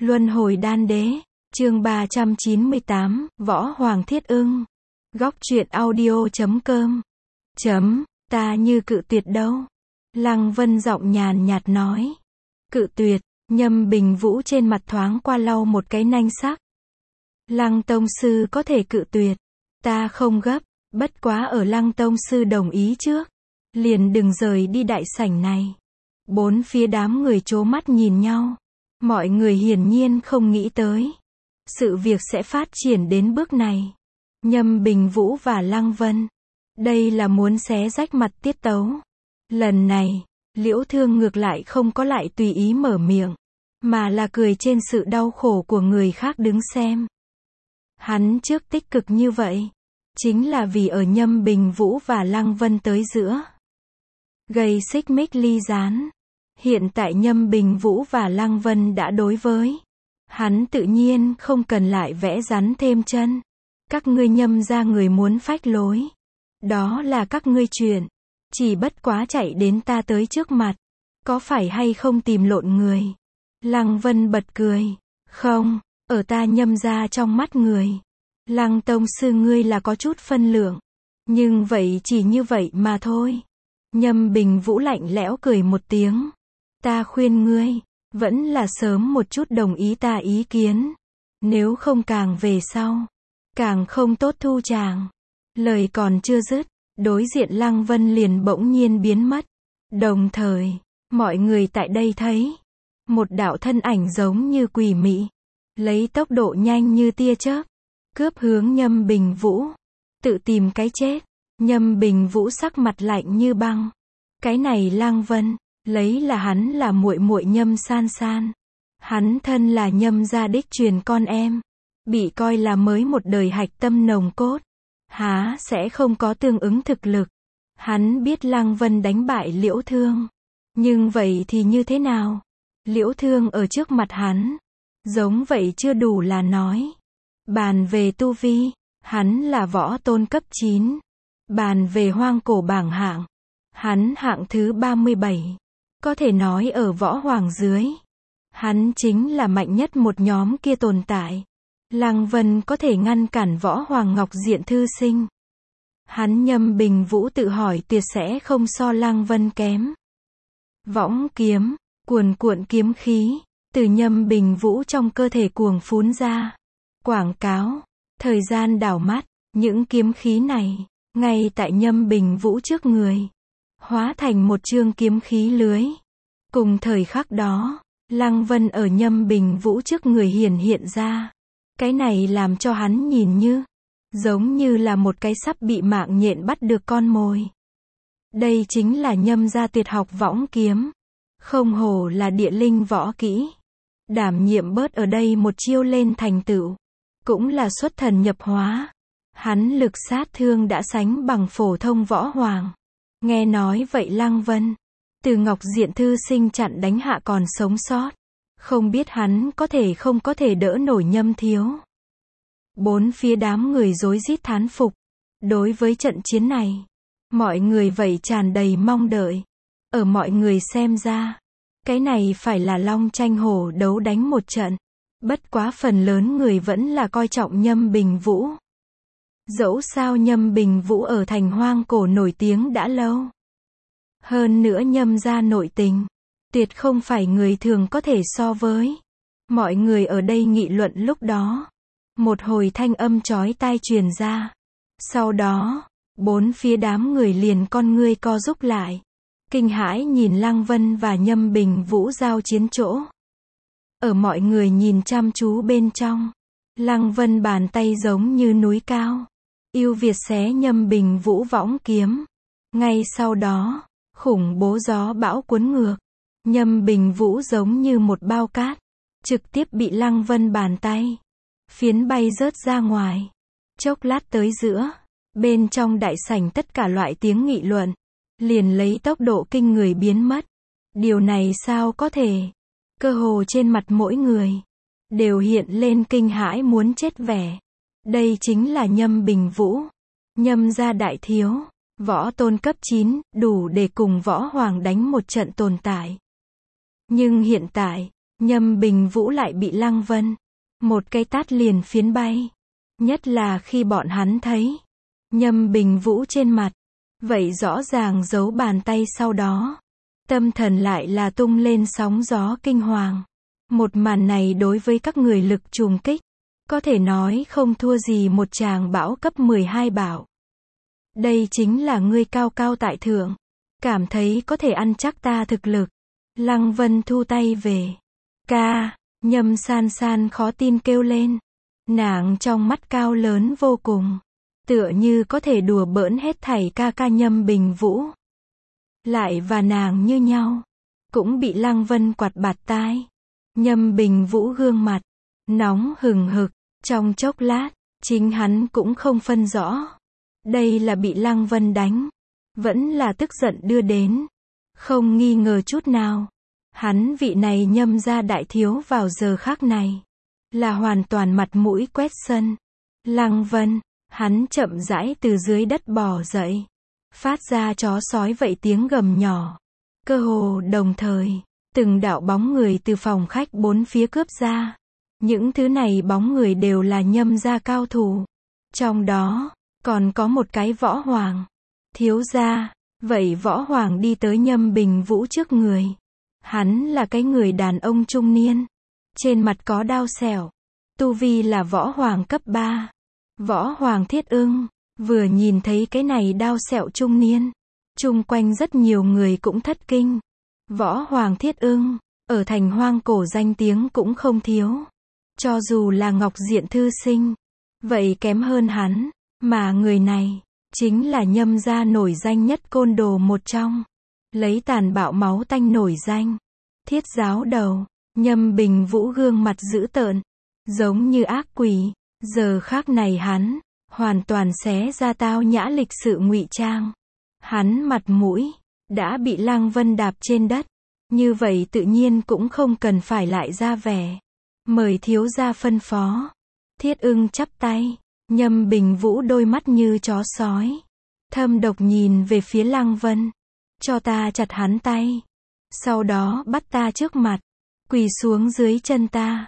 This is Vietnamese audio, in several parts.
Luân hồi đan đế, chương 398, Võ Hoàng Thiết Ưng. Góc truyện audio.com. Ta như cự tuyệt đâu. Lăng Vân giọng nhàn nhạt nói. Cự tuyệt, Nhâm Bình Vũ trên mặt thoáng qua lau một cái nanh sắc. Lăng Tông Sư có thể cự tuyệt. Ta không gấp, bất quá ở Lăng Tông Sư đồng ý trước. Liền đừng rời đi đại sảnh này. Bốn phía đám người trố mắt nhìn nhau. Mọi người hiển nhiên không nghĩ tới. Sự việc sẽ phát triển đến bước này. Nhâm Bình Vũ và Lăng Vân. Đây là muốn xé rách mặt tiết tấu. Lần này, Liễu Thương ngược lại không có lại tùy ý mở miệng. Mà là cười trên sự đau khổ của người khác đứng xem. Hắn trước tích cực như vậy. Chính là vì ở Nhâm Bình Vũ và Lăng Vân tới giữa. Gây xích mích ly gián. Hiện tại Nhâm Bình Vũ và Lăng Vân đã đối với. Hắn tự nhiên không cần lại vẽ rắn thêm chân. Các ngươi Nhâm ra người muốn phách lối. Đó là các ngươi chuyện. Chỉ bất quá chạy đến ta tới trước mặt. Có phải hay không tìm lộn người? Lăng Vân bật cười. Không, ở ta Nhâm ra trong mắt người. Lăng Tông Sư ngươi là có chút phân lượng. Nhưng vậy chỉ như vậy mà thôi. Nhâm Bình Vũ lạnh lẽo cười một tiếng. Ta khuyên ngươi, vẫn là sớm một chút đồng ý ta ý kiến. Nếu không càng về sau, càng không tốt thu chàng. Lời còn chưa dứt, đối diện Lăng Vân liền bỗng nhiên biến mất. Đồng thời, mọi người tại đây thấy, một đạo thân ảnh giống như quỷ mị, lấy tốc độ nhanh như tia chớp, cướp hướng Nhâm Bình Vũ, tự tìm cái chết. Nhâm Bình Vũ sắc mặt lạnh như băng. Cái này Lăng Vân, lấy là hắn là muội muội Nhâm San San. Hắn thân là Nhâm gia đích truyền con em, bị coi là mới một đời hạch tâm nồng cốt, há sẽ không có tương ứng thực lực. Hắn biết Lăng Vân đánh bại Liễu Thương, nhưng vậy thì như thế nào? Liễu Thương ở trước mặt hắn, giống vậy chưa đủ là nói. Bàn về tu vi, hắn là võ tôn cấp 9. Bàn về hoang cổ bảng hạng, hắn hạng thứ 37. Có thể nói ở võ hoàng dưới. Hắn chính là mạnh nhất một nhóm kia tồn tại. Lăng Vân có thể ngăn cản võ hoàng Ngọc Diện thư sinh. Hắn Nhâm Bình Vũ tự hỏi tuyệt sẽ không so Lăng Vân kém. Võng kiếm, cuồn cuộn kiếm khí, từ Nhâm Bình Vũ trong cơ thể cuồng phún ra. Quảng cáo, thời gian đảo mắt, những kiếm khí này, ngay tại Nhâm Bình Vũ trước người, hóa thành một chương kiếm khí lưới. Cùng thời khắc đó, Lăng Vân ở Nhâm Bình Vũ trước người hiện ra. Cái này làm cho hắn nhìn như, giống như là một cái sắp bị mạng nhện bắt được con mồi. Đây chính là Nhâm gia tuyệt học võng kiếm. Không hổ là địa linh võ kỹ. Đảm nhiệm bớt ở đây một chiêu lên thành tựu. Cũng là xuất thần nhập hóa. Hắn lực sát thương đã sánh bằng phổ thông võ hoàng. Nghe nói vậy Lăng Vân, từ Ngọc Diện thư sinh chặn đánh hạ còn sống sót. Không biết hắn không có thể đỡ nổi Nhâm thiếu. Bốn phía đám người rối rít thán phục. Đối với trận chiến này, mọi người vậy tràn đầy mong đợi. Ở mọi người xem ra, cái này phải là long tranh hổ đấu đánh một trận. Bất quá phần lớn người vẫn là coi trọng Nhâm Bình Vũ. Dẫu sao Nhâm Bình Vũ ở thành hoang cổ nổi tiếng đã lâu. Hơn nữa Nhâm gia nội tình, tuyệt không phải người thường có thể so với. Mọi người ở đây nghị luận lúc đó. Một hồi thanh âm chói tai truyền ra. Sau đó, bốn phía đám người liền con ngươi co rúm lại. Kinh hãi nhìn Lăng Vân và Nhâm Bình Vũ giao chiến chỗ. Ở mọi người nhìn chăm chú bên trong, Lăng Vân bàn tay giống như núi cao. Yêu Việt xé Nhâm Bình Vũ võng kiếm. Ngay sau đó, khủng bố gió bão cuốn ngược. Nhâm Bình Vũ giống như một bao cát, trực tiếp bị Lăng Vân bàn tay phiến bay rớt ra ngoài. Chốc lát tới giữa, bên trong đại sảnh tất cả loại tiếng nghị luận, liền lấy tốc độ kinh người biến mất. Điều này sao có thể? Cơ hồ trên mặt mỗi người đều hiện lên kinh hãi muốn chết vẻ. Đây chính là Nhâm Bình Vũ, Nhâm gia đại thiếu, võ tôn cấp 9, đủ để cùng võ hoàng đánh một trận tồn tại. Nhưng hiện tại, Nhâm Bình Vũ lại bị Lăng Vân một cái tát liền phiến bay. Nhất là khi bọn hắn thấy Nhâm Bình Vũ trên mặt, vậy rõ ràng giấu bàn tay sau đó. Tâm thần lại là tung lên sóng gió kinh hoàng. Một màn này đối với các người lực trùng kích, có thể nói không thua gì một tràng bão cấp 12 bão. Đây chính là ngươi cao cao tại thượng, cảm thấy có thể ăn chắc ta thực lực. Lăng Vân thu tay về. Ca, Nhâm San San khó tin kêu lên. Nàng trong mắt cao lớn vô cùng, tựa như có thể đùa bỡn hết thảy ca ca Nhâm Bình Vũ. Lại và nàng như nhau, cũng bị Lăng Vân quạt bạt tai. Nhâm Bình Vũ gương mặt nóng hừng hực, trong chốc lát, chính hắn cũng không phân rõ. Đây là bị Lăng Vân đánh, vẫn là tức giận đưa đến. Không nghi ngờ chút nào, hắn vị này Nhâm gia đại thiếu vào giờ khắc này, là hoàn toàn mặt mũi quét sân. Lăng Vân, hắn chậm rãi từ dưới đất bò dậy, phát ra chó sói vậy tiếng gầm nhỏ. Cơ hồ đồng thời, từng đạo bóng người từ phòng khách bốn phía cướp ra. Những thứ này bóng người đều là Nhâm gia cao thủ. Trong đó, còn có một cái Võ Hoàng. Thiếu gia, vậy Võ Hoàng đi tới Nhâm Bình Vũ trước người. Hắn là cái người đàn ông trung niên. Trên mặt có đao sẹo. Tu vi là Võ Hoàng cấp 3. Võ Hoàng Thiết Ưng. Vừa nhìn thấy cái này đao sẹo trung niên, chung quanh rất nhiều người cũng thất kinh. Võ Hoàng Thiết Ưng, ở thành hoang cổ danh tiếng cũng không thiếu. Cho dù là Ngọc Diện thư sinh, vậy kém hơn hắn. Mà người này, chính là Nhâm gia nổi danh nhất côn đồ một trong. Lấy tàn bạo máu tanh nổi danh. Thiết giáo đầu, Nhâm Bình Vũ gương mặt dữ tợn, giống như ác quỷ. Giờ khắc này hắn, hoàn toàn xé ra tao nhã lịch sự ngụy trang. Hắn mặt mũi, đã bị Lăng Vân đạp trên đất. Như vậy tự nhiên cũng không cần phải lại ra vẻ. Mời thiếu gia phân phó. Thiết Ưng chắp tay. Nhâm Bình Vũ đôi mắt như chó sói, thâm độc nhìn về phía Lăng Vân. Cho ta chặt hắn tay. Sau đó bắt ta trước mặt, quỳ xuống dưới chân ta.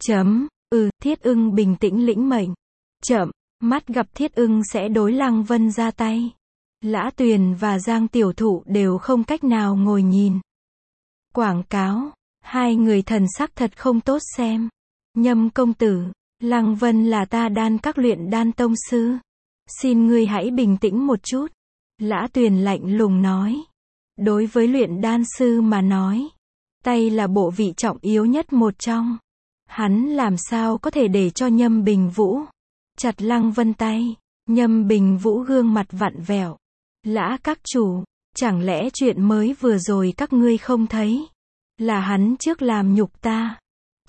Thiết Ưng bình tĩnh lĩnh mệnh. Chậm, mắt gặp Thiết Ưng sẽ đối Lăng Vân ra tay. Lã Tuyền và Giang Tiểu Thụ đều không cách nào ngồi nhìn. Quảng cáo, hai người thần sắc thật không tốt xem. Nhâm công tử, Lăng Vân là ta đan các luyện đan tông sư. Xin ngươi hãy bình tĩnh một chút. Lã Tuyền lạnh lùng nói. Đối với luyện đan sư mà nói, tay là bộ vị trọng yếu nhất một trong. Hắn làm sao có thể để cho Nhâm Bình Vũ chặt Lăng Vân tay. Nhâm Bình Vũ gương mặt vặn vẹo. Lã các chủ, chẳng lẽ chuyện mới vừa rồi các ngươi không thấy? Là hắn trước làm nhục ta.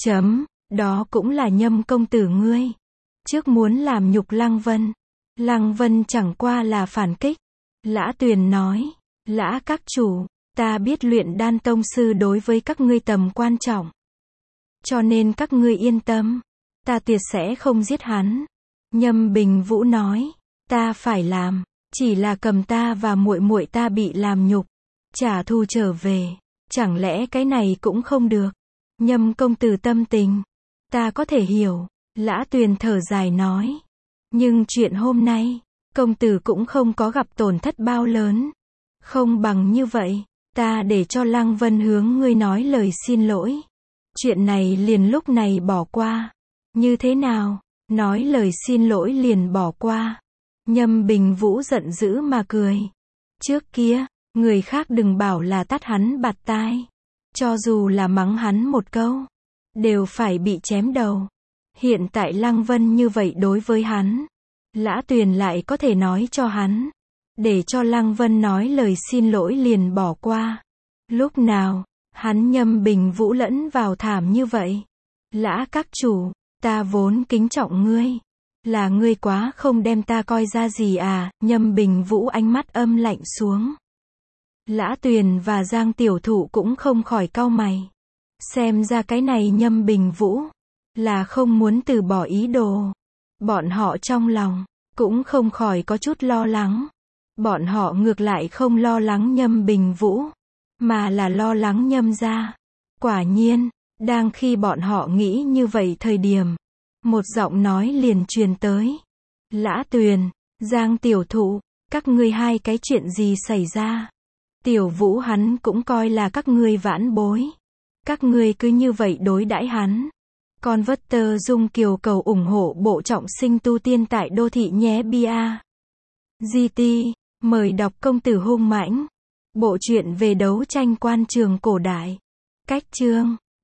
Đó cũng là Nhâm công tử ngươi. Trước muốn làm nhục Lăng Vân. Lăng Vân chẳng qua là phản kích. Lã Tuyền nói. Lã các chủ, ta biết luyện đan tông sư đối với các ngươi tầm quan trọng. Cho nên các ngươi yên tâm. Ta tuyệt sẽ không giết hắn. Nhâm Bình Vũ nói. Ta phải làm, chỉ là cầm ta và muội muội ta bị làm nhục, trả thù trở về. Chẳng lẽ cái này cũng không được? Nhâm công tử tâm tình, ta có thể hiểu. Lã Tuyền thở dài nói. Nhưng chuyện hôm nay, công tử cũng không có gặp tổn thất bao lớn. Không bằng như vậy, ta để cho Lăng Vân hướng ngươi nói lời xin lỗi. Chuyện này liền lúc này bỏ qua. Như thế nào? Nói lời xin lỗi liền bỏ qua. Nhâm Bình Vũ giận dữ mà cười. Trước kia, người khác đừng bảo là tát hắn bạt tai. Cho dù là mắng hắn một câu, đều phải bị chém đầu. Hiện tại Lăng Vân như vậy đối với hắn, Lã Tuyền lại có thể nói cho hắn, để cho Lăng Vân nói lời xin lỗi liền bỏ qua. Lúc nào, hắn Nhâm Bình Vũ lẫn vào thảm như vậy. Lã các chủ, ta vốn kính trọng ngươi. Là ngươi quá không đem ta coi ra gì à? Nhâm Bình Vũ ánh mắt âm lạnh xuống. Lã Tuyền và Giang Tiểu Thụ cũng không khỏi cau mày. Xem ra cái này Nhâm Bình Vũ là không muốn từ bỏ ý đồ. Bọn họ trong lòng cũng không khỏi có chút lo lắng. Bọn họ ngược lại không lo lắng Nhâm Bình Vũ, mà là lo lắng Nhâm gia. Quả nhiên, Đang khi bọn họ nghĩ như vậy thời điểm, một giọng nói liền truyền tới. Lã Tuyền, Giang tiểu thụ, các ngươi hai cái chuyện gì xảy ra? Tiểu Vũ hắn cũng coi là các ngươi vãn bối. Các ngươi cứ như vậy đối đãi hắn. Con vất tơ Dung Kiều cầu ủng hộ bộ trọng sinh tu tiên tại đô thị nhé bia. GT, mời đọc công tử hung mãnh. Bộ truyện về đấu tranh quan trường cổ đại. Cách chương